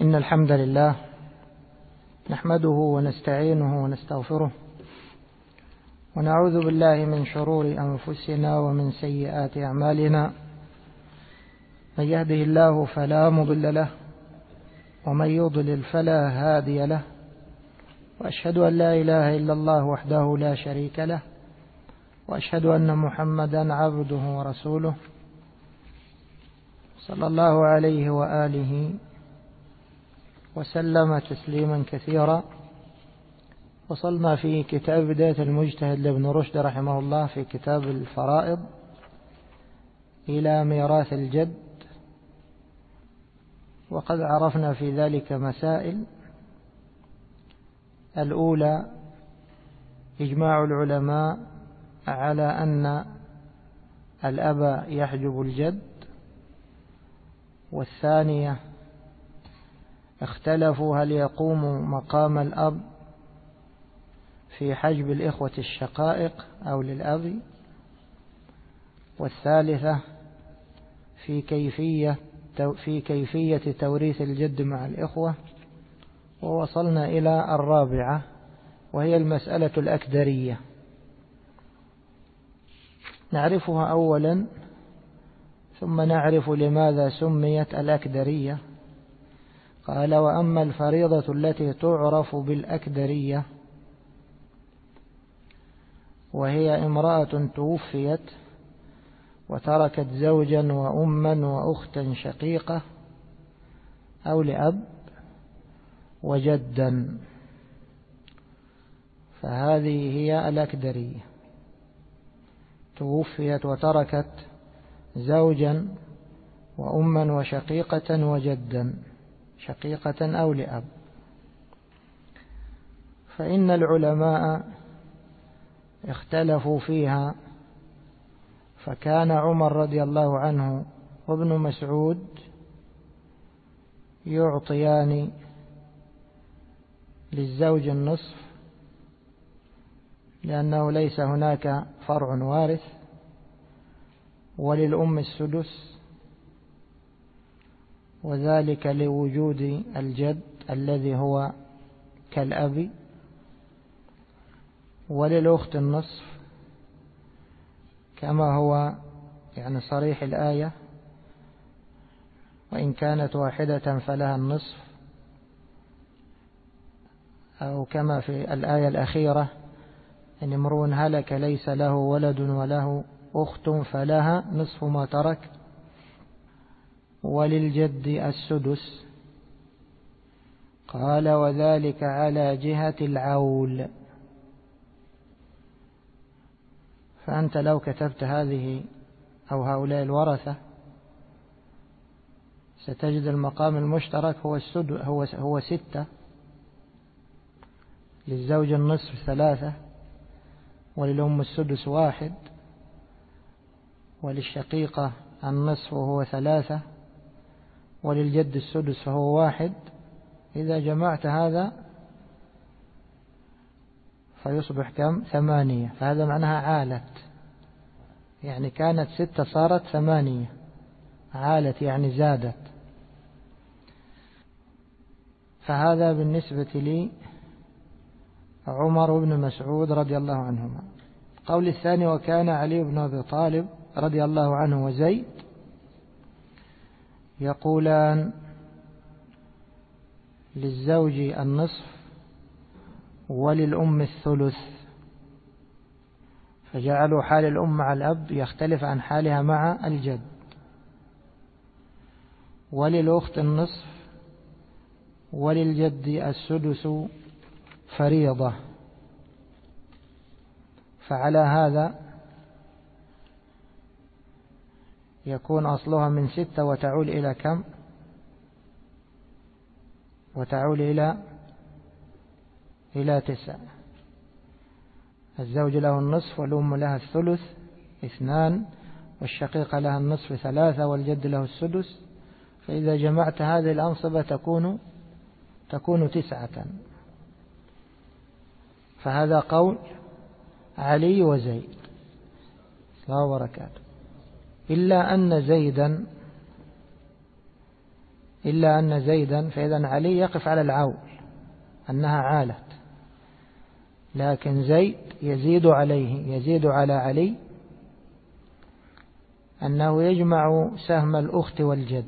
إن الحمد لله نحمده ونستعينه ونستغفره ونعوذ بالله من شرور أنفسنا ومن سيئات أعمالنا. من يهده الله فلا مضل له ومن يضلل فلا هادي له، وأشهد أن لا إله إلا الله وحده لا شريك له، وأشهد أن محمدا عبده ورسوله صلى الله عليه وآله وسلم تسليما كثيرا. وصلنا في كتاب بداية المجتهد لابن رشد رحمه الله في كتاب الفرائض إلى ميراث الجد، وقد عرفنا في ذلك مسائل. الأولى إجماع العلماء على أن الأب يحجب الجد، والثانية اختلفوا هل يقوم مقام الأب في حجب الإخوة الشقائق أو للأب، والثالثة في كيفية توريث الجد مع الإخوة. ووصلنا إلى الرابعة وهي المسألة الأكدرية، نعرفها أولا ثم نعرف لماذا سميت الأكدرية. قال: وأما الفريضة التي تعرف بالأكدرية وهي امرأة توفيت وتركت زوجا وأما وأختا شقيقة أو لأب وجدا، فهذه هي الأكدرية. توفيت وتركت زوجا وأما وشقيقة وجدا، شقيقة أو لأب. فإن العلماء اختلفوا فيها، فكان عمر رضي الله عنه وابن مسعود يعطيان للزوج النصف لأنه ليس هناك فرع وارث، وللأم السدس، وذلك لوجود الجد الذي هو كالأب، وللأخت النصف كما هو صريح الآية: وإن كانت واحدة فلها النصف، أو كما في الآية الأخيرة: إن امرؤ هلك ليس له ولد وله أخت فلها نصف ما ترك. وللجد السدس. قال: وذلك على جهة العول. فأنت لو كتبت هذه أو هؤلاء الورثة ستجد المقام المشترك هو 6، للزوج النصف 3، وللأم السدس 1، وللشقيقة النصف وهو 3، وللجد السدس فهو 1. إذا جمعت هذا فيصبح كم؟ 8. فهذا معناها عالت، يعني كانت 6 صارت 8، عالت يعني زادت. فهذا بالنسبة لي عمر بن مسعود رضي الله عنهما. قول الثاني: وكان علي بن أبي طالب رضي الله عنه وزيد يقولان للزوج النصف وللأم الثلث، فجعلوا حال الأم مع الأب يختلف عن حالها مع الجد. وللأخت النصف وللجد السدس فريضة. فعلى هذا يكون أصلها من 6 وتعول إلى كم؟ وتعول إلى 9. الزوج له النصف والأم لها الثلث 2، والشقيقة لها النصف 3، والجد له السدس. فإذا جمعت هذه الأنصبة تكون 9. فهذا قول علي وزيد الله وبركاته. إلا أن زيدا إلا أن زيدا، فإذا علي يقف على العول أنها عالت، لكن زيد يزيد عليه، يزيد على علي أنه يجمع سهم الأخت والجد،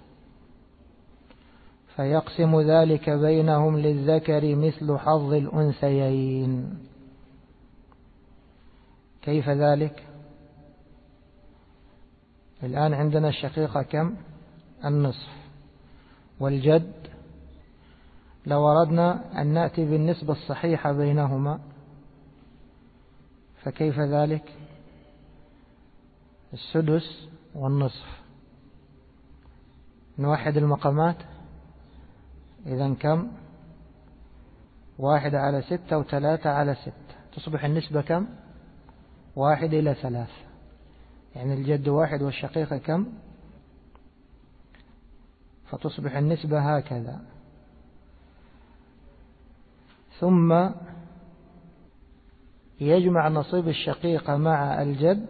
فيقسم ذلك بينهم للذكر مثل حظ الأنثيين. كيف ذلك؟ الآن عندنا الشقيقة كم؟ النصف، والجد لو أردنا أن نأتي بالنسبة الصحيحة بينهما فكيف ذلك؟ السدس والنصف، نوحد المقامات، إذن كم؟ 1/6 و3/6، تصبح النسبة كم؟ 1/3، يعني الجد 1 والشقيقة كم؟ فتصبح النسبة هكذا. ثم يجمع نصيب الشقيقة مع الجد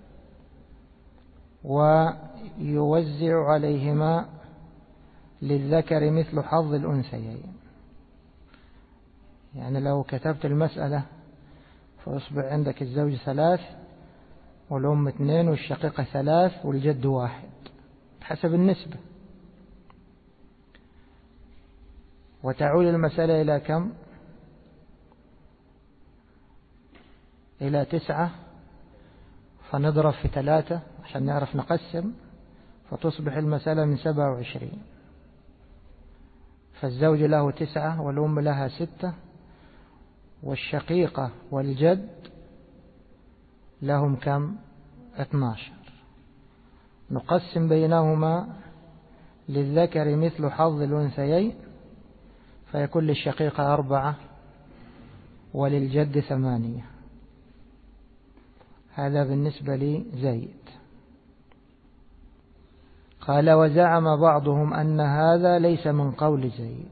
ويوزع عليهما للذكر مثل حظ الأنثيين. يعني لو كتبت المسألة فيصبح عندك الزوج 3 والأم 2 والشقيقة 3 والجد 1 حسب النسبة، وتعود المسألة إلى كم؟ إلى 9، فنضرب في 3 عشان نعرف نقسم، فتصبح المسألة من 27. فالزوج له 9 والأم لها 6 والشقيقة والجد لهم كم؟ 12. نقسم بينهما للذكر مثل حظ الأنثيين، فيكون للشقيقة 4 وللجد 8. هذا بالنسبة لزيد. قال وزعم بعضهم أن هذا ليس من قول زيد،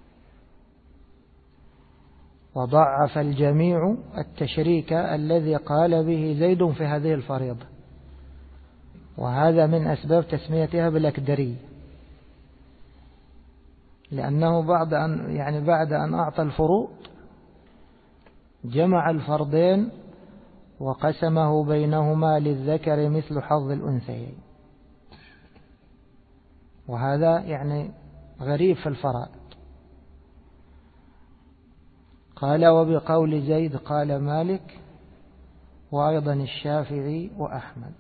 وضعف الجميع التشريك الذي قال به زيد في هذه الفريضة، وهذا من أسباب تسميتها بالأكدرية، لأنه بعد أن أعطى الفروض جمع الفرضين وقسمه بينهما للذكر مثل حظ الأنثيين، وهذا يعني غريب في الفرائض. قال وبقول زيد قال مالك وأيضا الشافعي وأحمد.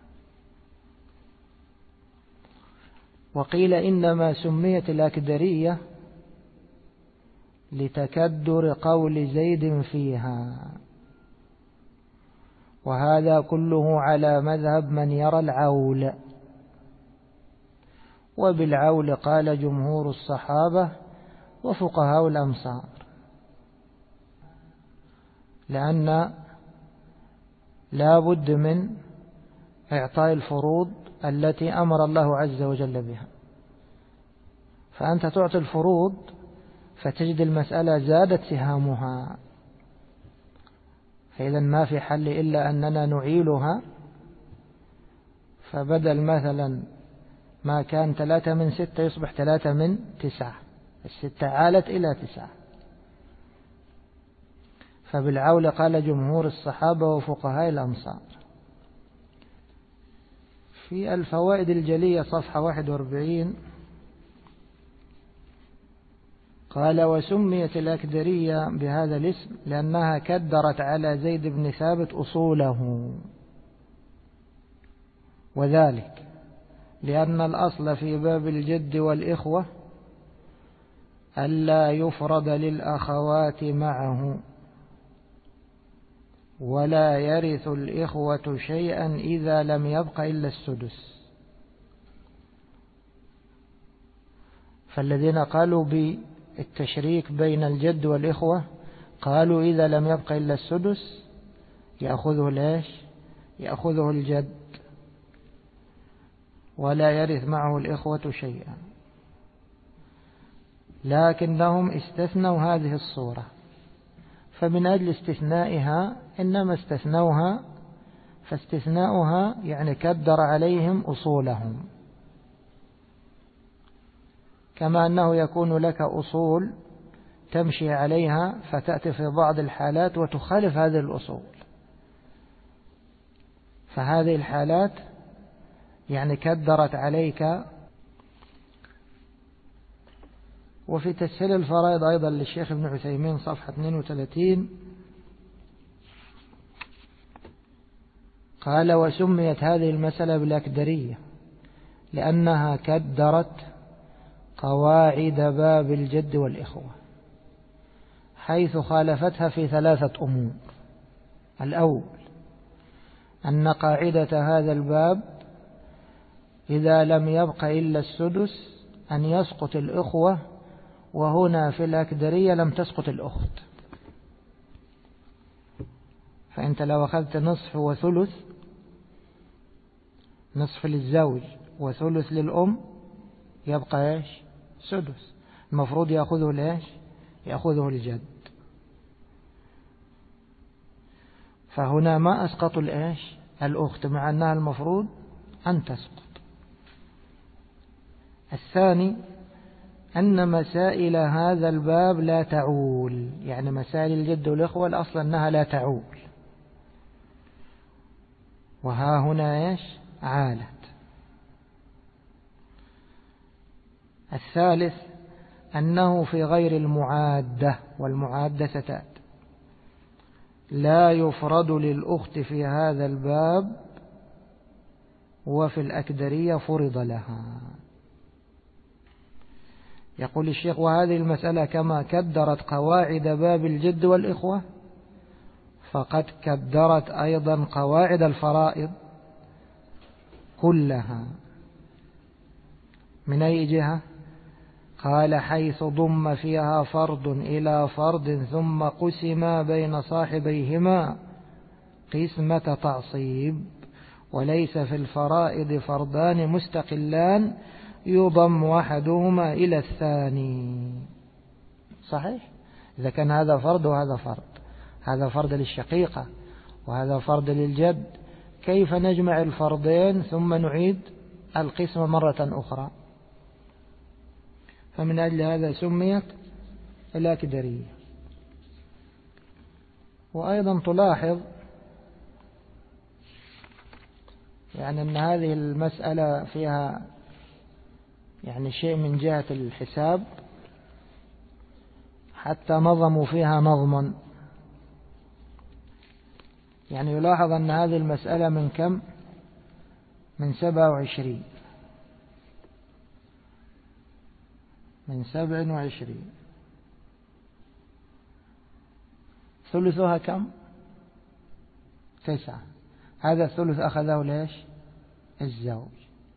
وقيل إنما سميت الأكدرية لتكدر قول زيد فيها، وهذا كله على مذهب من يرى العول، وبالعول قال جمهور الصحابة وفقهاء الأمصار، لأن لا بد من إعطاء الفروض التي أمر الله عز وجل بها، فأنت تعطي الفروض فتجد المسألة زادت سهامها، فإذا ما في حل إلا أننا نعيلها، فبدل مثلا ما كان 3 من 6 يصبح 3 من 9، 6 عالت إلى 9. فبالعول قال جمهور الصحابة وفقهاء الأمصار. في الفوائد الجلية صفحة 41 قال وسميت الأكدرية بهذا الاسم لأنها كدرت على زيد بن ثابت أصوله، وذلك لأن الأصل في باب الجد والإخوة ألا يفرض للأخوات معه، ولا يرث الإخوة شيئا إذا لم يبق إلا السدس. فالذين قالوا بالتشريك بين الجد والإخوة قالوا إذا لم يبق إلا السدس يأخذه ليش؟ يأخذه الجد ولا يرث معه الإخوة شيئا، لكنهم استثنوا هذه الصورة، فمن أجل استثنائها إنما استثنوها، فاستثناؤها يعني كدر عليهم أصولهم. كما أنه يكون لك أصول تمشي عليها فتأتي في بعض الحالات وتخالف هذه الأصول، فهذه الحالات يعني كدرت عليك. وفي تسهيل الفرائض أيضا للشيخ ابن عثيمين صفحة 32 قال: وسميت هذه المسألة بالأكدرية لأنها كدرت قواعد باب الجد والإخوة، حيث خالفتها في 3 أمور. الأول أن قاعدة هذا الباب إذا لم يبق إلا السدس أن يسقط الإخوة، وهنا في الأكدرية لم تسقط الأخت. فأنت لو أخذت نصف وثلث، نصف للزوج وثلث للأم، يبقى إيش؟ سدس. المفروض يأخذه ليش؟ يأخذه الجد. فهنا ما أسقط الإيش؟ الأخت، مع أنها المفروض أن تسقط. الثاني أن مسائل هذا الباب لا تعول، يعني مسائل الجد والإخوة الأصل أنها لا تعول، وها هنا إيش؟ عالت. الثالث أنه في غير المعادة، والمعادة ستأتي، لا يفرد للأخت في هذا الباب، وفي الأكدرية فرض لها. يقول الشيخ: وهذه المسألة كما كدرت قواعد باب الجد والإخوة فقد كدرت أيضا قواعد الفرائض كلها. من أي جهة؟ قال: حيث ضم فيها فرض إلى فرض ثم قسم بين صاحبيهما قسمة تعصيب، وليس في الفرائض فردان مستقلان يضم أحدهما إلى الثاني. صحيح؟ إذا كان هذا فرض وهذا فرض، هذا فرض للشقيقة وهذا فرض للجد، كيف نجمع الفرضين ثم نعيد القسمة مرة أخرى؟ فمن أجل هذا سميت الأكدرية. وأيضا تلاحظ يعني أن هذه المسألة فيها يعني شيء من جهة الحساب، حتى نظموا فيها نظما. يعني يلاحظ أن هذه المسألة من كم؟ من 27، من 27. ثلثها كم؟ 9. هذا الثلث أخذه ليش؟ الزوج.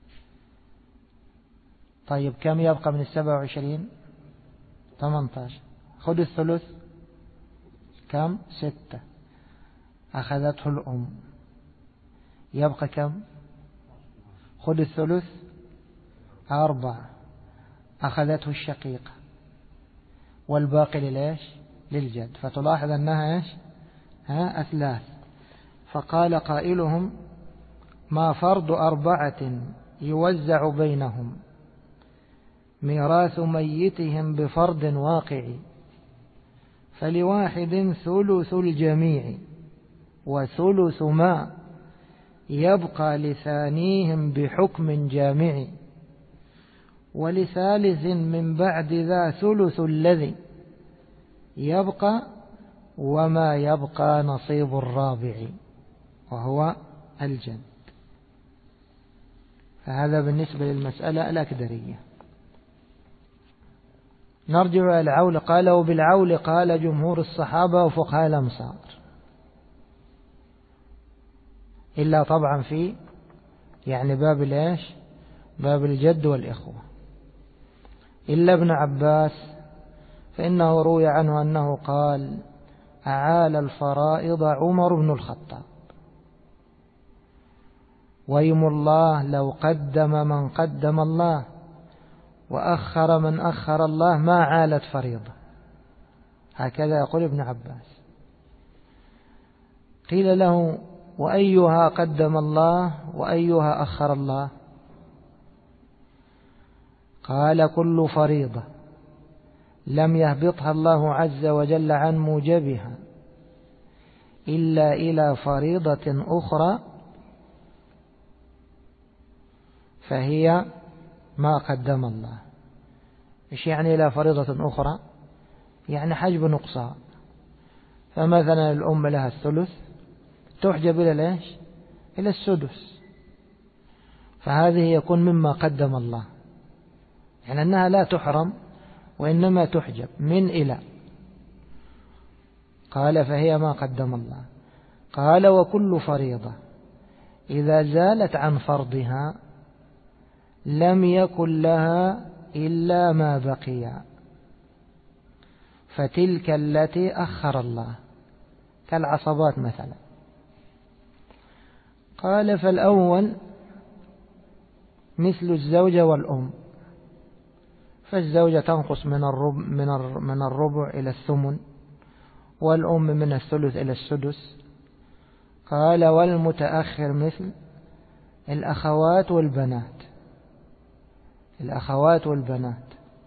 طيب كم يبقى من 27؟ 18. خذ الثلث كم؟ 6 أخذته الأم، يبقى كم؟ خذ الثلث 4 أخذته الشقيقة، والباقي لليش؟ للجد. فتلاحظ أنها إيش؟ أثلاث. فقال قائلهم: ما فرض 4 يوزع بينهم ميراث ميتهم بفرض واقع، فلواحد ثلث الجميع وثلث ما يبقى لثانيهم بحكم جامع، ولثالث من بعد ذا ثلث الذي يبقى، وما يبقى نصيب الرابع وهو الجد. فهذا بالنسبة للمسألة الأكدرية. نرجع إلى العول. قال: وبالعول قال جمهور الصحابة وفقهاء الأمصار، إلا طبعا في يعني باب الإيش؟ باب الجد والإخوة، إلا ابن عباس، فإنه روي عنه أنه قال: أعال الفرائض عمر بن الخطاب، ويم الله لو قدم من قدم الله وأخر من أخر الله ما عالت فريضة. هكذا يقول ابن عباس. قيل له: وأيها قدم الله وأيها أخر الله؟ قال كل فريضة لم يهبطها الله عز وجل عن موجبها إلا إلى فريضة أخرى فهي ما قدم الله. إيش يعني إلى فريضة أخرى؟ يعني حجب نقصان. فمثلا الأم لها الثلث تحجب إلى ليش؟ إلى السدس، فهذه يكون مما قدم الله، يعني أنها لا تحرم وإنما تحجب من إلى. قال فهي ما قدم الله. قال وكل فريضة إذا زالت عن فرضها لم يكن لها إلا ما بقي، فتلك التي أخر الله كالعصبات مثلا. قال فالأول مثل الزوجة والأم، فالزوجة تنقص من الربع إلى الثمن، والأم من الثلث إلى السدس. قال والمتأخر مثل الأخوات والبنات. الأخوات والبنات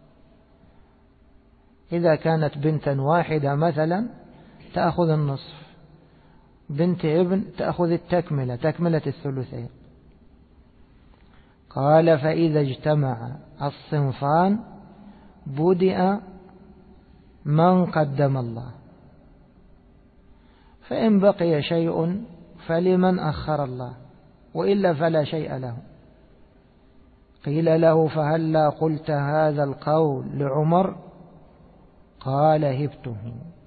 إذا كانت بنتا واحدة مثلا تأخذ النصف، بنت ابن تأخذ التكملة، تكملة الثلثين. قال فإذا اجتمع الصنفان بدأ من قدم الله، فإن بقي شيء فلمن أخر الله، وإلا فلا شيء له. قيل له فهلا قلت هذا القول لعمر؟ قال هبته.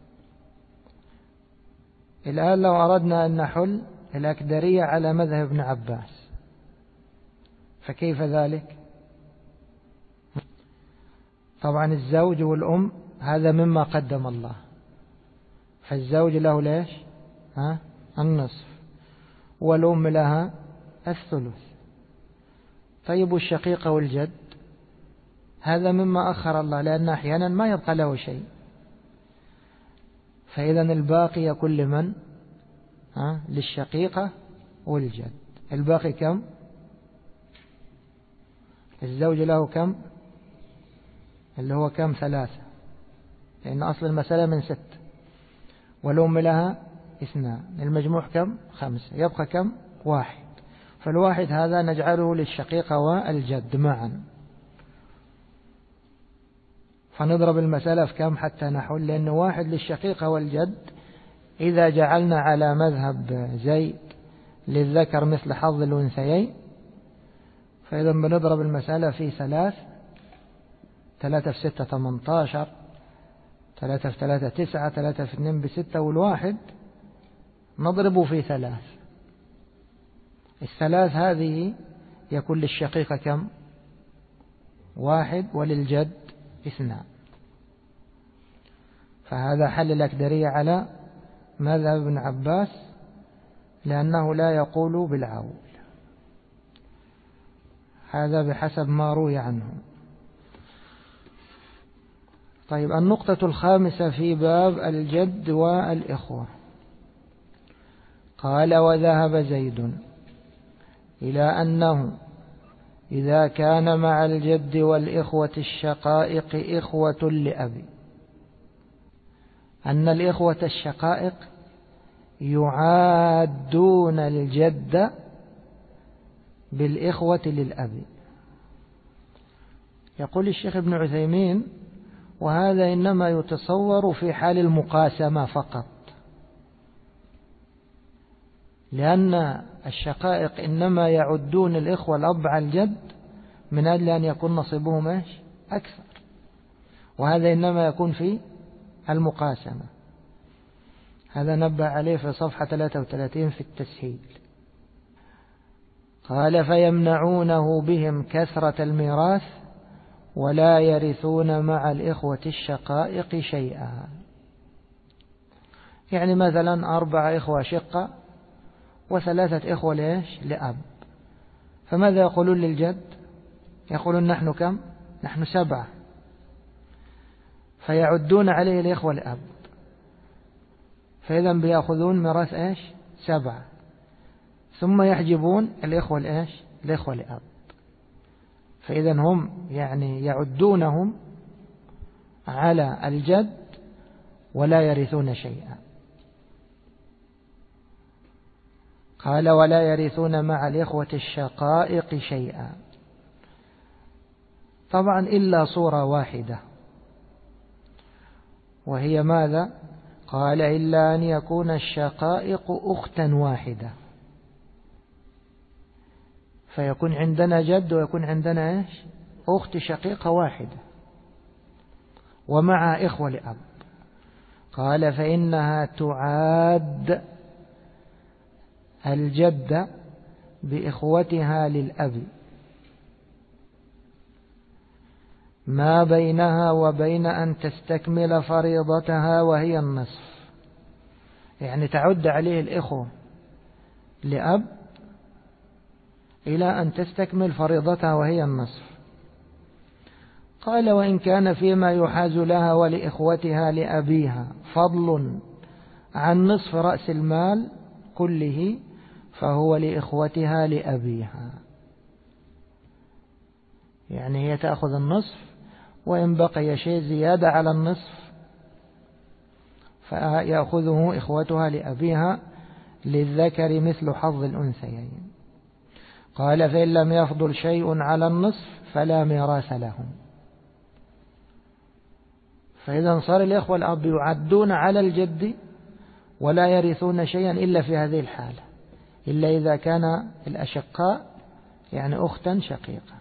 الآن لو أردنا أن نحل الأكدرية على مذهب ابن عباس فكيف ذلك؟ طبعا الزوج والأم هذا مما قدم الله، فالزوج له ليش؟ النصف، والأم لها الثلث. طيب الشقيقة والجد هذا مما أخر الله، لأن أحيانا ما يبقى له شيء، فإذا الباقي يكون لمن؟ للشقيقة والجد. الباقي كم؟ الزوج له كم؟ اللي هو كم؟ 3، لأن أصل المسألة من 6، والأم لها 2، المجموع كم؟ 5، يبقى كم؟ 1. فالواحد هذا نجعله للشقيقة والجد معا. فنضرب المسألة في كم حتى نحل؟ لأن 1 للشقيقة والجد إذا جعلنا على مذهب زيد للذكر مثل حظ الأنثيين، فإذا بنضرب المسألة في 3، 3 في 6 18، 3 في 3 9، 3 في 2 ب6، والواحد نضربه في 3. 3 هذه يكون للشقيقة كم؟ 1، وللجد 2. فهذا حل الأكدرية على مذهب ابن عباس، لأنه لا يقول بالعول. هذا بحسب ما روي عنه. طيب النقطة الخامسة في باب الجد والإخوة. قال وذهب زيد إلى أنه إذا كان مع الجد والإخوة الشقائق إخوة لأبي، أن الإخوة الشقائق يعادون الجد بالإخوة للأب. يقول الشيخ ابن عثيمين وهذا إنما يتصور في حال المقاسمة فقط، لأن الشقائق إنما يعدون الإخوة الأب على الجد من أجل أن يكون نصيبهم أكثر، وهذا إنما يكون في المقاسمة. هذا نبه عليه في صفحة 33 في التسهيل. قال فيمنعونه بهم كثرة الميراث ولا يرثون مع الإخوة الشقائق شيئا. يعني مثلا 4 إخوة شقة و3 إخوة ليش؟ لأب، فماذا يقولون للجد؟ يقولون نحن كم؟ نحن 7، فيعدون عليه الإخوة لأب، فإذا بيأخذون ميراث 7، ثم يحجبون الإخوة الإخوة لأب، فإذا هم يعني يعدونهم على الجد ولا يرثون شيئا. قال ولا يرثون مع الإخوة الشقائق شيئا، طبعا إلا صورة واحدة، وهي ماذا؟ قال إلا أن يكون الشقائق أختا واحدة، فيكون عندنا جد ويكون عندنا إيش؟ أخت شقيقة واحدة ومع إخوة لأب. قال فإنها تعاد الجد بإخوتها للأب ما بينها وبين أن تستكمل فريضتها وهي النصف، يعني تعد عليه الإخوة لأب إلى أن تستكمل فريضتها وهي النصف. قال وإن كان فيما يحاز لها ولإخوتها لأبيها فضل عن نصف رأس المال كله فهو لإخوتها لأبيها، يعني هي تأخذ النصف، وإن بقي شيء زيادة على النصف فيأخذه إخوتها لأبيها للذكر مثل حظ الأنثيين. قال فإن لم يفضل شيء على النصف فلا ميراث لهم. فإذا صار الإخوة الأب يعدون على الجد ولا يرثون شيئا إلا في هذه الحالة، إلا إذا كان الأشقاء يعني أختا شقيقة.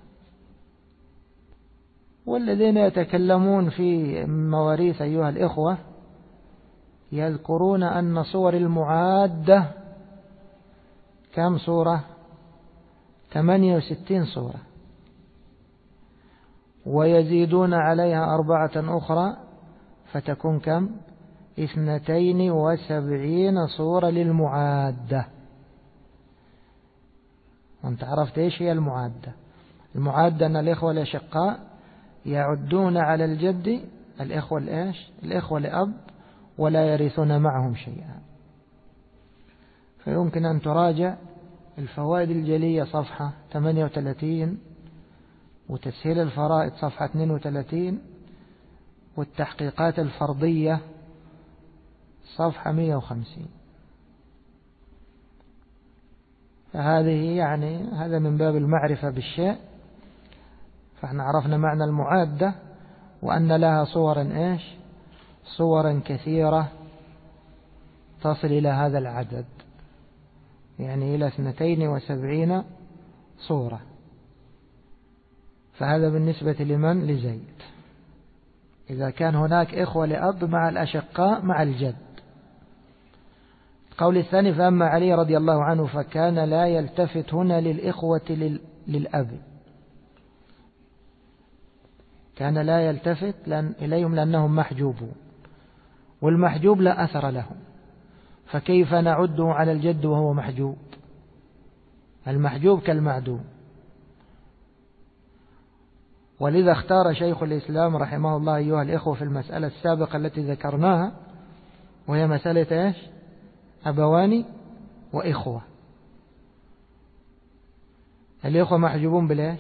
والذين يتكلمون في مواريث أيها الإخوة يذكرون أن صور المعادة كم صورة؟ 68 صورة، ويزيدون عليها 4 أخرى فتكون كم؟ 72 صورة للمعادة. وانت عرفت ايش هي المعادة؟ المعادة أن الإخوة الأشقاء يعدون على الجد الإخوة الإيش؟ الإخوة لأب ولا يرثون معهم شيئا. فيمكن أن تراجع الفوائد الجلية صفحة 38، وتسهيل الفرائض صفحة 32، والتحقيقات الفرضية صفحة 150. فهذه يعني هذا من باب المعرفة بالشيء. فاحنا عرفنا معنى المعادة وأن لها صورا إيش؟ صورا كثيرة تصل إلى هذا العدد، يعني إلى 72 صورة. فهذا بالنسبة لمن؟ لزيد. إذا كان هناك إخوة لأب مع الأشقاء مع الجد. القول الثاني فأما علي رضي الله عنه فكان لا يلتفت هنا للإخوة للأب، كان لا يلتفت إليهم لأنهم محجوبون، والمحجوب لا أثر لهم، فكيف نعده على الجد وهو محجوب؟ المحجوب كالمعدوم. ولذا اختار شيخ الإسلام رحمه الله أيها الإخوة في المسألة السابقة التي ذكرناها، وهي مسألة إيش؟ أبوان وإخوة. الإخوة محجوبون بالإيش؟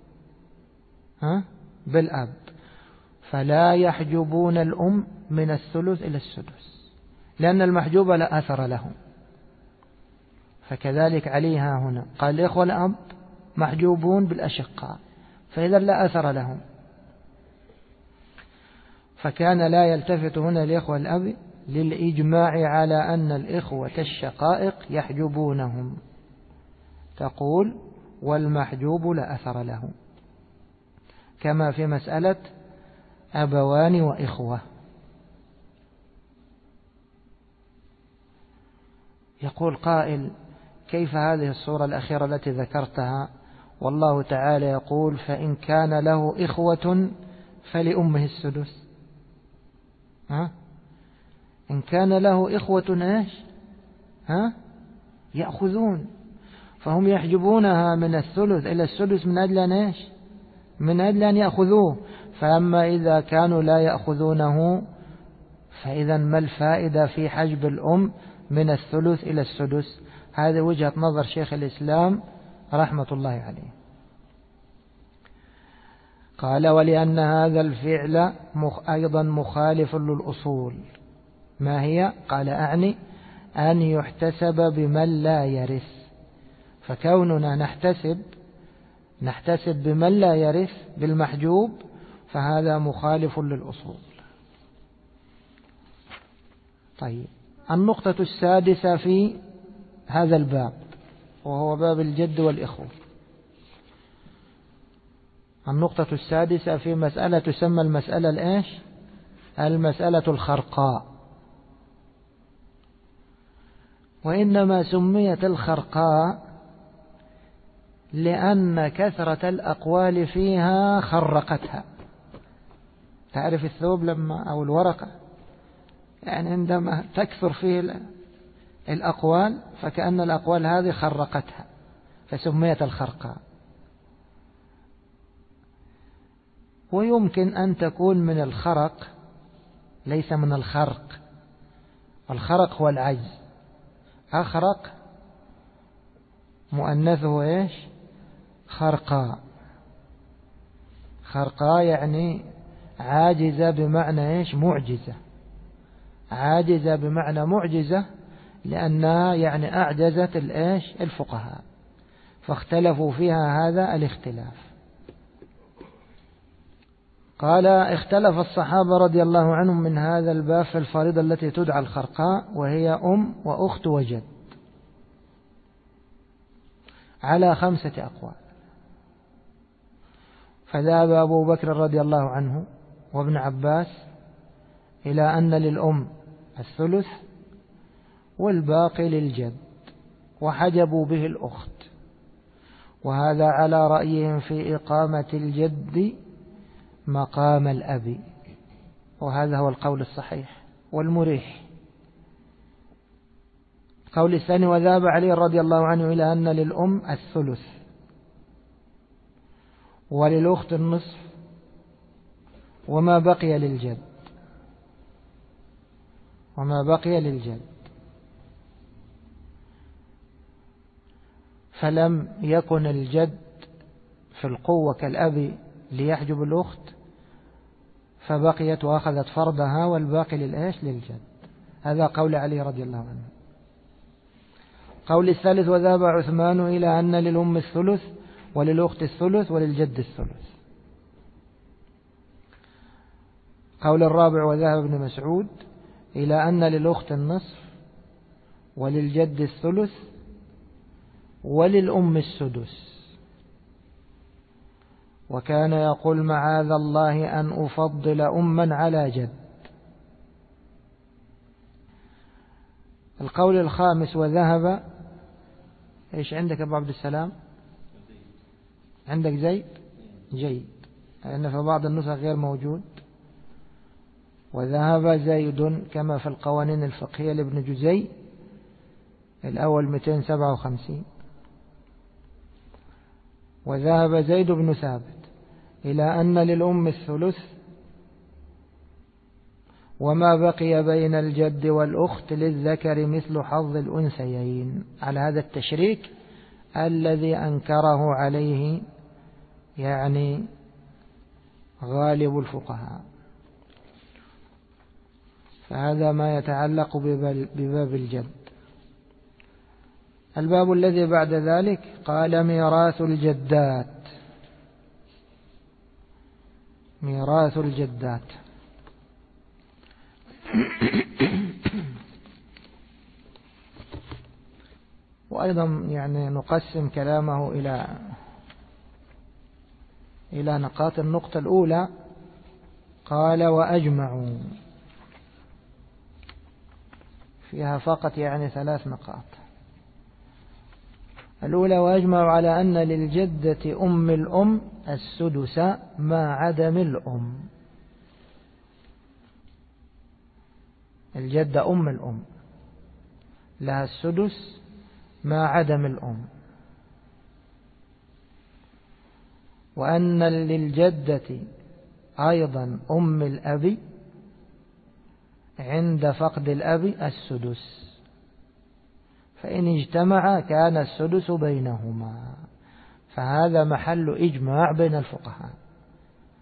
بالأب، فلا يحجبون الأم من الثلث إلى السدس لأن المحجوب لا أثر لهم. فكذلك عليها هنا قال الإخوة الأب محجوبون بالأشقاء، فإذا لا أثر لهم، فكان لا يلتفت هنا الإخوة الأب للإجماع على أن الإخوة الشقائق يحجبونهم. تقول والمحجوب لا أثر له، كما في مسألة أبوان وإخوة. يقول قائل كيف هذه الصورة الأخيرة التي ذكرتها والله تعالى يقول فإن كان له إخوة فلأمه السدس؟ إن كان له إخوة إيش؟ يأخذون، فهم يحجبونها من الثلث إلى السدس من أجل أن إيش؟ من أجل أن يأخذوه. فأما إذا كانوا لا يأخذونه فإذا ما الفائدة في حجب الأم من الثلث إلى السدس؟ هذه وجهة نظر شيخ الإسلام رحمة الله عليه. قال ولأن هذا الفعل أيضا مخالف للأصول. ما هي؟ قال أعني أن يحتسب بمن لا يرث، فكوننا نحتسب بمن لا يرث بالمحجوب فهذا مخالف للأصول. طيب، النقطة السادسة في هذا الباب وهو باب الجد والإخوة. النقطة السادسة في مسألة تسمى المسألة الإيش؟ المسألة الخرقاء. وإنما سميت الخرقاء لأن كثرة الأقوال فيها خرقتها. تعرف الثوب لما أو الورقة، يعني عندما تكثر فيه الأقوال فكأن الأقوال هذه خرقتها فسميت الخرقاء. ويمكن أن تكون من الخرق ليس من الخرق. الخرق هو العجز، أخرق مؤنثه إيش؟ خرقاء. خرقاء يعني عاجزة بمعنى إيش؟ معجزة. عاجزة بمعنى معجزة لأنها يعني أعجزت الإيش؟ الفقهاء، فاختلفوا فيها هذا الاختلاف. قال اختلف الصحابة رضي الله عنهم من هذا الباب في الفريضة التي تدعى الخرقاء، وهي أم وأخت وجد، على 5 أقوال. فذهب أبو بكر رضي الله عنه وابن عباس إلى أن للأم الثلث والباقي للجد، وحجبوا به الأخت، وهذا على رأيهم في إقامة الجد مقام الأب، وهذا هو القول الصحيح والمريح. القول الثاني وذهب علي رضي الله عنه إلى أن للأم الثلث وللأخت النصف وما بقي للجد، وما بقي للجد. فلم يكن الجد في القوة كالأب ليحجب الأخت، فبقيت وأخذت فرضها والباقي للإيش؟ للجد. هذا قول علي رضي الله عنه. قول الثالث وذهب عثمان إلى أن للأم الثلث وللأخت الثلث وللجد الثلث. قول الرابع وذهب ابن مسعود إلى أن للأخت النصف وللجد الثلث وللأم السدس. وكان يقول معاذ الله أن أفضل أما على جد. القول الخامس وذهب إيش عندك أبو عبد السلام؟ عندك زيد؟ جيد، لأن في بعض النسخ غير موجود. وذهب زيد كما في القوانين الفقهية لابن جزي الأول 257. وذهب زيد بن ثابت إلى أن للأم الثلث وما بقي بين الجد والأخت للذكر مثل حظ الأنثيين، على هذا التشريك الذي أنكره عليه يعني غالب الفقهاء. فهذا ما يتعلق بباب الجد. الباب الذي بعد ذلك قال ميراث الجدات. ميراث الجدات وأيضا يعني نقسم كلامه إلى نقاط. النقطة الأولى قال وأجمعوا، فيها فقط يعني 3 نقاط. الأولى وأجمعوا على أن للجدة أم الأم السدس مع عدم الأم. الجدة أم الأم لها السدس مع عدم الأم. وأن للجدة أيضا أم الأب عند فقد الأب السدس، فإن اجتمع كان السدس بينهما، فهذا محل إجماع بين الفقهاء.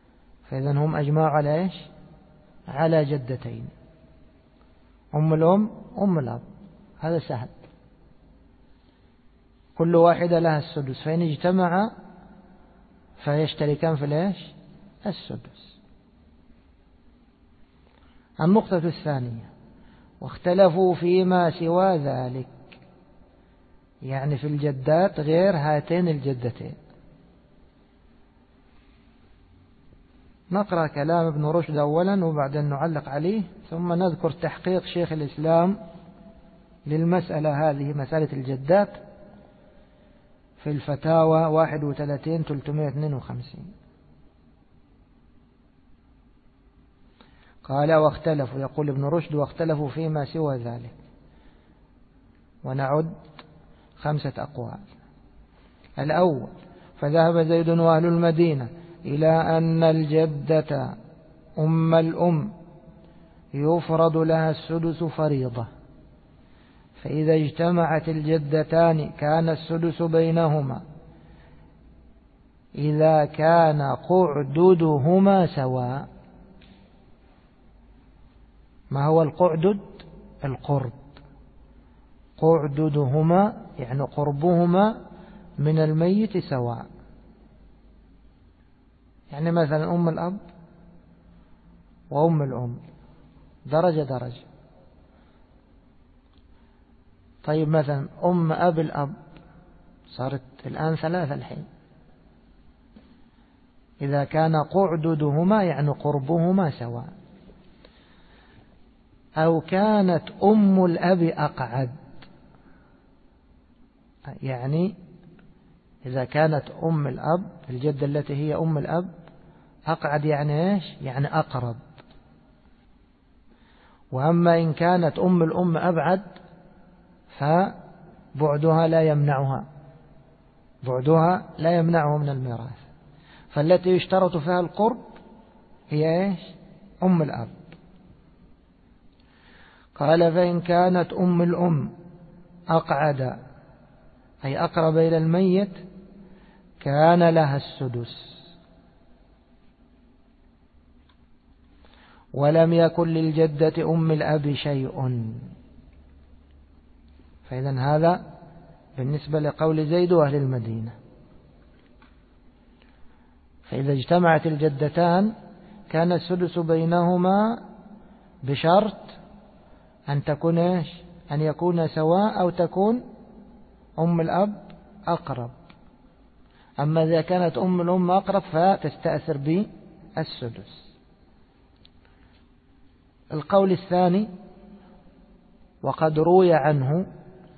فإذا هم أجمعوا على إيش؟ على جدتين، أم الأم أم الأب، هذا سهل، كل واحدة لها السدس، فإن اجتمع فيشتركان في الإيش؟ السدس. النقطة الثانية: واختلفوا فيما سوى ذلك، يعني في الجدات غير هاتين الجدتين. نقرأ كلام ابن رشد أولا وبعدين نعلق عليه، ثم نذكر تحقيق شيخ الإسلام للمسألة هذه، مسألة الجدات، في الفتاوى 31/352. قال: واختلفوا، يقول ابن رشد: واختلفوا فيما سوى ذلك، ونعد 5 أقوال. الأول: فذهب زيد وأهل المدينة إلى أن الجدة أم الأم يفرض لها السدس فريضة، فإذا اجتمعت الجدتان كان السدس بينهما إذا كان قعددهما سواء. ما هو القعدد؟ القرب، قعددهما يعني قربهما من الميت سواء. يعني مثلا أم الأب وأم الأم درجة درجة. طيب مثلا أم أب الأب صارت الآن 3 الحين، إذا كان قعددهما يعني قربهما سواء. أو كانت أم الأب أقعد، يعني إذا كانت أم الأب الجدة التي هي أم الأب أقعد، يعني إيش؟ يعني أقرب. وأما إن كانت أم الأم أبعد فبعدها لا يمنعها، بعدها لا يمنعه من الميراث، فالتي يشترط فيها القرب هي إيش؟ أم الأب. قال: فإن كانت أم الأم أقعد أي أقرب إلى الميت كان لها السدس، ولم يكن للجدة أم الأب شيء. فإذا هذا بالنسبة لقول زيد وأهل المدينة. فإذا اجتمعت الجدتان كان السدس بينهما بشرط أن تكون إيش؟ أن يكون سواء، أو تكون أم الأب أقرب. أما إذا كانت أم الأم أقرب فتستأثر بالسدس. القول الثاني: وقد روي عنه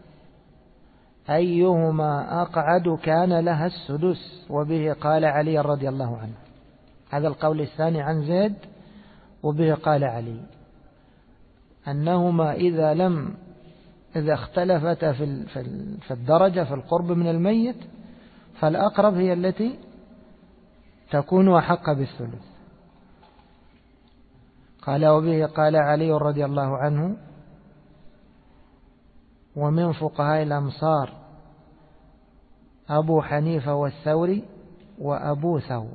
أيهما أقعد كان لها السدس، وبه قال علي رضي الله عنه. هذا القول الثاني عن زيد، وبه قال علي أنهما إذا اختلفتا في الدرجة في القرب من الميت فالأقرب هي التي تكون أحق بالثلث. قال: وبه قال علي رضي الله عنه. ومن فقهاء الأمصار أبو حنيفة والثوري وأبو ثور.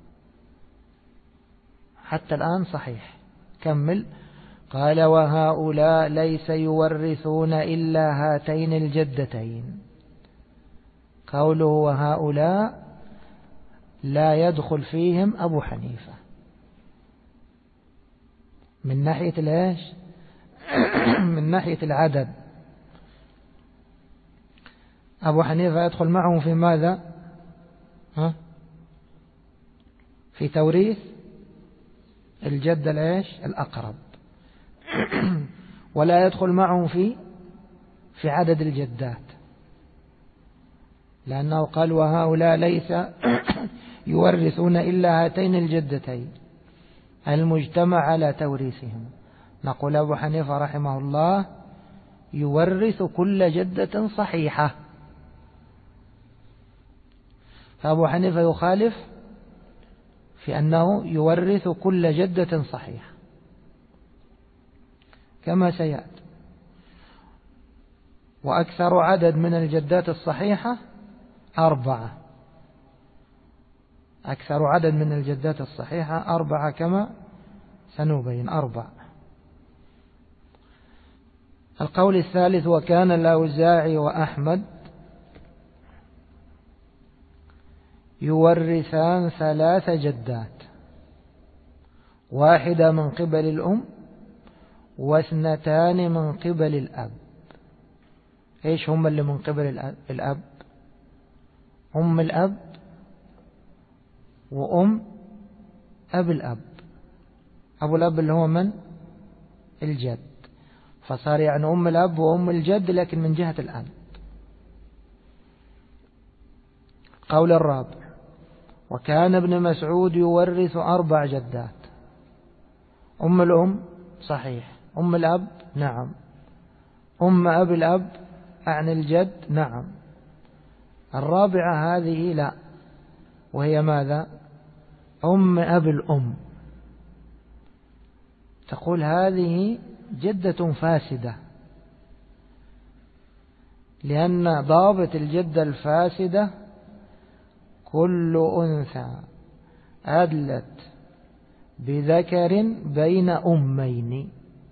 حتى الآن صحيح. كمل. قال: وهؤلاء ليس يورثون إلا هاتين الجدتين. قوله وهؤلاء لا يدخل فيهم أبو حنيفة من ناحية الإيش؟ من ناحية العدد. أبو حنيفة يدخل معه في ماذا؟ في توريث الجد الإيش؟ الأقرب. ولا يدخل معه في عدد الجدات، لأنه قال: وهؤلاء ليس يورثون إلا هاتين الجدتين المجتمع على توريثهم. نقول أبو حنيفة رحمه الله يورث كل جدة صحيحة. فأبو حنيفة يخالف في أنه يورث كل جدة صحيحة كما سيأتي. وأكثر عدد من الجدات الصحيحة 4. أكثر عدد من الجدات الصحيحة 4 كما سنبين 4. القول الثالث: وكان الأوزاعي وأحمد يورثان 3 جدات، 1 من قبل الأم و2 من قبل الأب. إيش هم اللي من قبل الأب؟ أم الأب وأم أب الأب. أبو الأب اللي هو من؟ الجد. فصار يعني أم الأب وأم الجد لكن من جهة الأب. قول الرابع: وكان ابن مسعود يورث 4 جدات. أم الأم صحيح، أم الأب نعم، أم أب الأب عن الجد نعم، الرابعة هذه لا، وهي ماذا؟ أم أب الأم. تقول هذه جدة فاسدة، لأن ضابط الجدة الفاسدة كل أنثى أدلت بذكر بين أمين.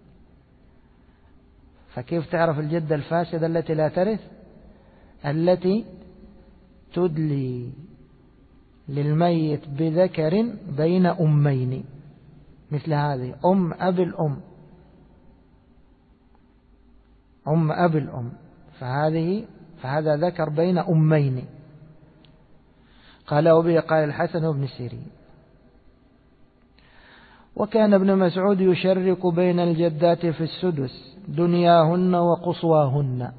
فكيف تعرف الجدة الفاسدة التي لا ترث؟ التي تدلي للميت بذكر بين أمين، مثل هذه أم أب الأم، أم أب الأم، فهذا ذكر بين أمين. قال وبه قال الحسن بن سيرين. وكان ابن مسعود يشرك بين الجدات في السدس دنياهن وقصواهن،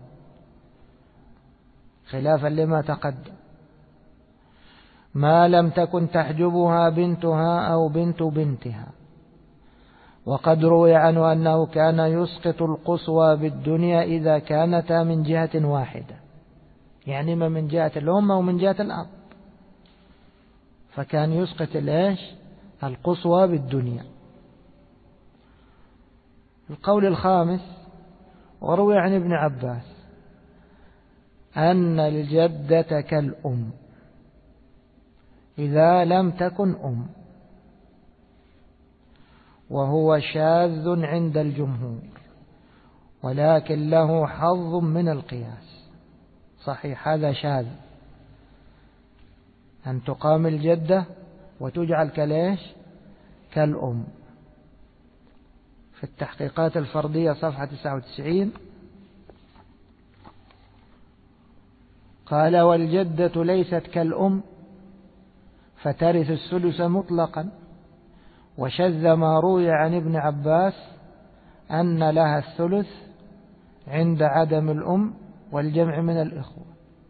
خلافا لما تقدم، ما لم تكن تحجبها بنتها أو بنت بنتها. وقد روي عنه أنه كان يسقط القصوى بالدنيا إذا كانتا من جهة واحدة، يعني ما من جهة الأم ومن جهة الأب، فكان يسقط القصوى بالدنيا. القول الخامس: وروي عن ابن عباس أن الجدة كالأم إذا لم تكن أم، وهو شاذ عند الجمهور، ولكن له حظ من القياس. صحيح هذا شاذ، أن تقام الجدة وتجعل كالأم. في التحقيقات الفردية صفحة 99 قال: والجدة ليست كالأم فترث السدس مطلقا، وشذ ما روي عن ابن عباس أن لها الثلث عند عدم الأم والجمع من الإخوة.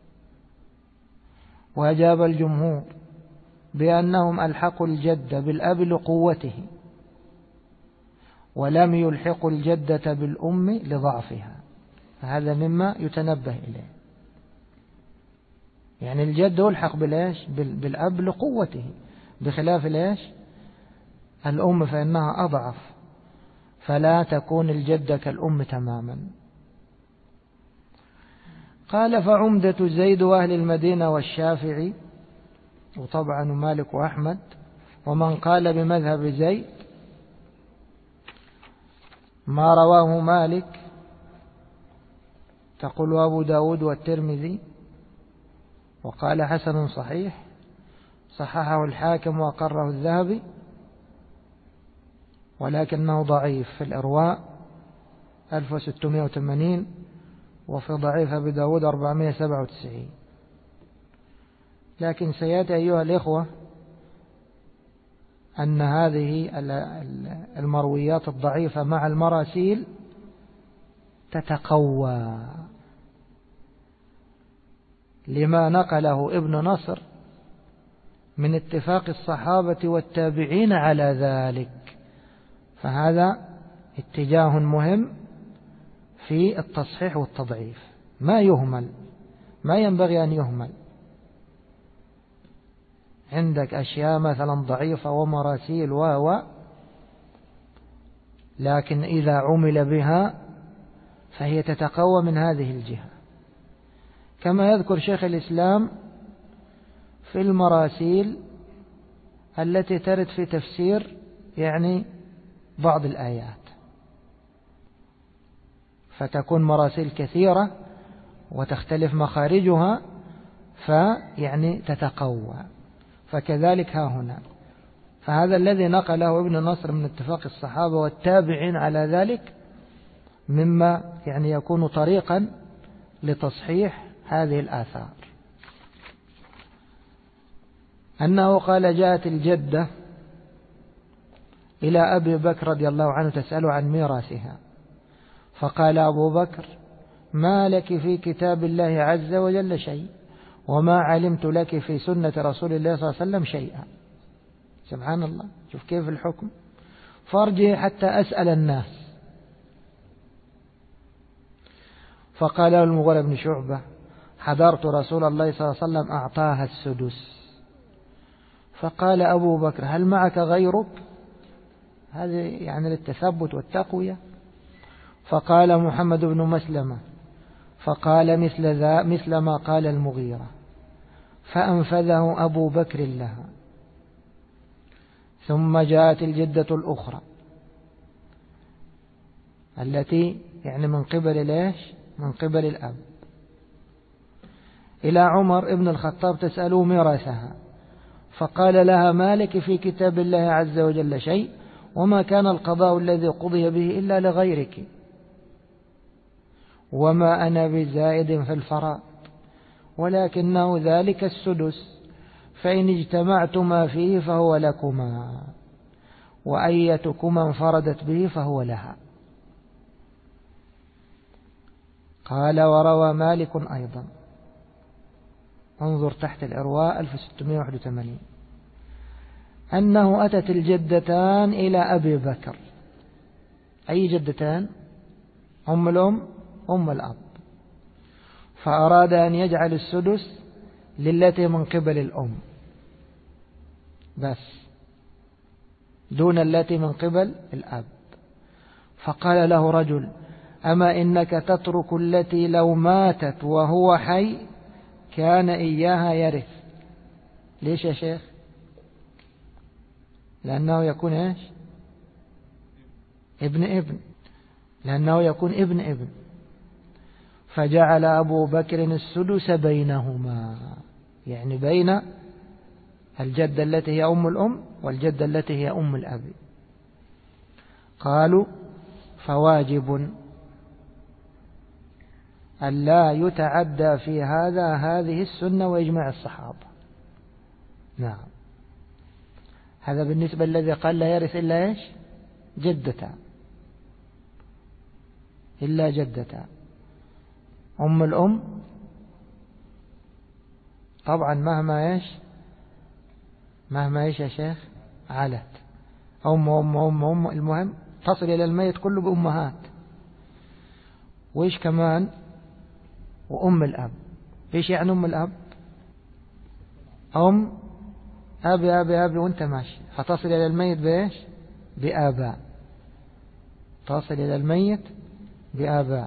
وأجاب الجمهور بأنهم ألحقوا الجدة بالأب لقوته، ولم يلحقوا الجدة بالأم لضعفها. هذا مما يتنبه إليه، يعني الجد يلحق بالأب لقوته، بخلاف الأم فإنها أضعف، فلا تكون الجدة كالأم تماما. قال: فعمدة زيد وأهل المدينة والشافعي، وطبعا مالك وأحمد ومن قال بمذهب زيد، ما رواه مالك، تقول أبو داود والترمذي، وقال حسن صحيح، صححه الحاكم وأقره الذهبي، ولكنه ضعيف في الإرواء 1680، وفي ضعيف أبي داود 497. لكن سيأتي أيها الإخوة أن هذه المرويات الضعيفة مع المراسيل تتقوى، لما نقله ابن نصر من اتفاق الصحابة والتابعين على ذلك. فهذا اتجاه مهم في التصحيح والتضعيف، ما يهمل، ما ينبغي أن يهمل. عندك أشياء مثلا ضعيفة ومراسيل لكن إذا عمل بها فهي تتقوى من هذه الجهة. كما يذكر شيخ الإسلام في المراسيل التي ترد في تفسير يعني بعض الآيات، فتكون مراسيل كثيرة وتختلف مخارجها فيعني تتقوى. فكذلك ها هنا، فهذا الذي نقله ابن نصر من اتفاق الصحابة والتابعين على ذلك مما يعني يكون طريقا لتصحيح هذه الآثار، أنه قال: جاءت الجدة إلى أبي بكر رضي الله عنه تسأل عن ميراثها، فقال أبو بكر: ما لك في كتاب الله عز وجل شيء، وما علمت لك في سنة رسول الله صلى الله عليه وسلم شيئا. سبحان الله، شوف كيف الحكم. فارجع حتى أسأل الناس. فقال له المغيرة بن شعبة: حضرت رسول الله صلى الله عليه وسلم أعطاها السدس. فقال أبو بكر: هل معك غيرك؟ هذا يعني للتثبت والتقوية. فقال محمد بن مسلمة: فقال مثل ما قال المغيرة، فأنفذه أبو بكر لها. ثم جاءت الجدة الأخرى التي يعني من قبل ليش؟ من قبل الأب، إلى عمر بن الخطاب تسأله ميراثها، فقال لها: ما لك في كتاب الله عز وجل شيء، وما كان القضاء الذي قضي به إلا لغيرك، وما أنا بزائد في الفرائض، ولكنه ذلك السدس، فإن اجتمعتما فيه فهو لكما، وأيتكما انفردت به فهو لها. قال: وروى مالك أيضا، انظر تحت الإرواء 1681، أنه أتت الجدتان إلى أبي بكر. أي جدتان؟ أم الأم، أم الأب. فأراد أن يجعل السدس للتي من قبل الأم بس، دون التي من قبل الأب. فقال له رجل: أما إنك تترك التي لو ماتت وهو حي كان إياها يرث. ليش يا شيخ؟ لأنه يكون إيش؟ ابن، لأنه يكون ابن. فجعل أبو بكر السدس بينهما، يعني بين الجدة التي هي أم الأم والجدة التي هي أم الأب. قالوا: فواجب أن لا يتعدى في هذه السنة وإجماع الصحابة. نعم، هذا بالنسبة الذي قال لا يرث إلا إيش؟ جدتان، إلا جدتان. أم الأم طبعا مهما إيش يا شيخ علت، أم المهم تصل إلى الميت كله بأمهات. وإيش كمان؟ وأم الأب. إيش يعني أم الأب؟ أبي وأنت ماشي، فتصل إلى الميت بإيش؟ بآباء، تصل إلى الميت بآباء،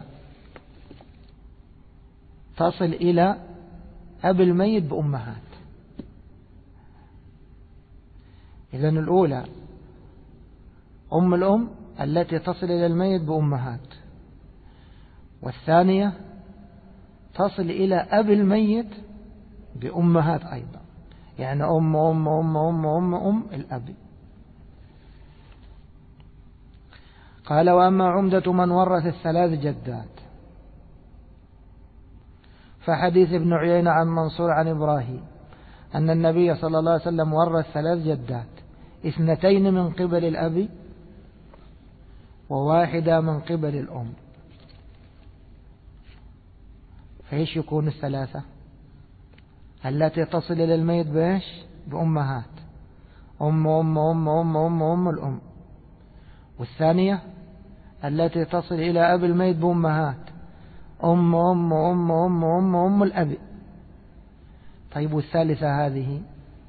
تصل إلى أب الميت بأمهات. إذن الأولى أم الأم التي تصل إلى الميت بأمهات، والثانية تصل إلى أب الميت بأمهات أيضا، يعني أم الأب. قال: وأما عمدة من ورث الثلاث جدات، فحديث ابن عيينة عن منصور عن إبراهيم أن النبي صلى الله عليه وسلم ورث ثلاث جدات، 2 من قبل الأب وواحدة من قبل الأم. فإيش يكون 3؟ التي تصل إلى الميت بإيش؟ بأمهات، أم الأم. والثانية التي تصل إلى أب الميت بأمهات، أم الأب. طيب والثالثة هذه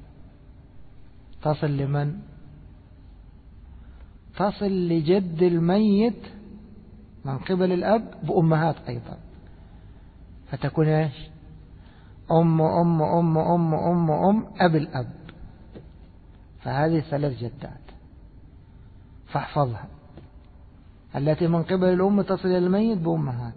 تصل لمن؟ تصل لجد الميت من قبل الأب بأمهات أيضا، فتكون إيش؟ أم أب الأب. فهذه 3 جدات فاحفظها. التي من قبل الأم تصل إلى الميت بأمهات،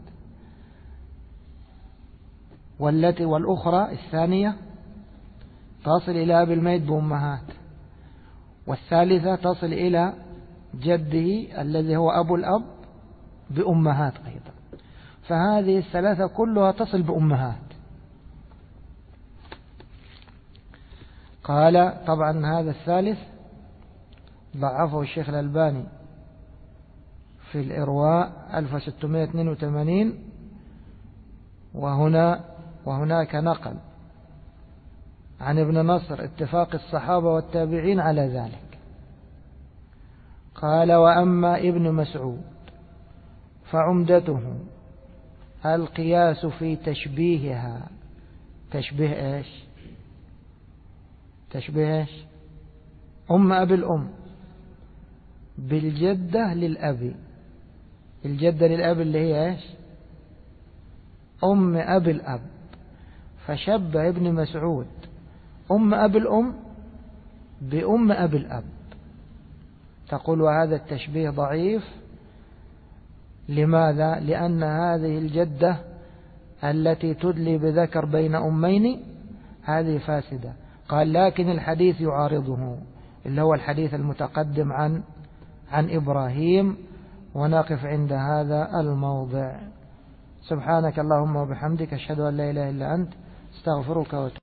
والأخرى الثانية تصل إلى أبي الميت بأمهات، والثالثة تصل إلى جده الذي هو أبو الأب بأمهات أيضا. فهذه 3 كلها تصل بأمهات. قال طبعا هذا الثالث ضعفه الشيخ الألباني في الإرواء 1682، وهناك نقل عن ابن نصر اتفاق الصحابة والتابعين على ذلك. قال وأما ابن مسعود فعمدته القياس في تشبيهها. تشبيه إيش؟ تشبيه إيش؟ أم أبي الأم بالجدة للأب. الجدة للأب اللي هي إيش؟ أم أبي الأب. فشبه ابن مسعود أم أبي الأم بأم أبي الأب. تقول وهذا التشبيه ضعيف. لماذا؟ لأن هذه الجدة التي تدلي بذكر بين أمين هذه فاسدة. قال لكن الحديث يعارضه، اللي هو الحديث المتقدم عن إبراهيم. ونقف عند هذا الموضع. سبحانك اللهم وبحمدك أشهد أن لا إله إلا أنت استغفرك واتوب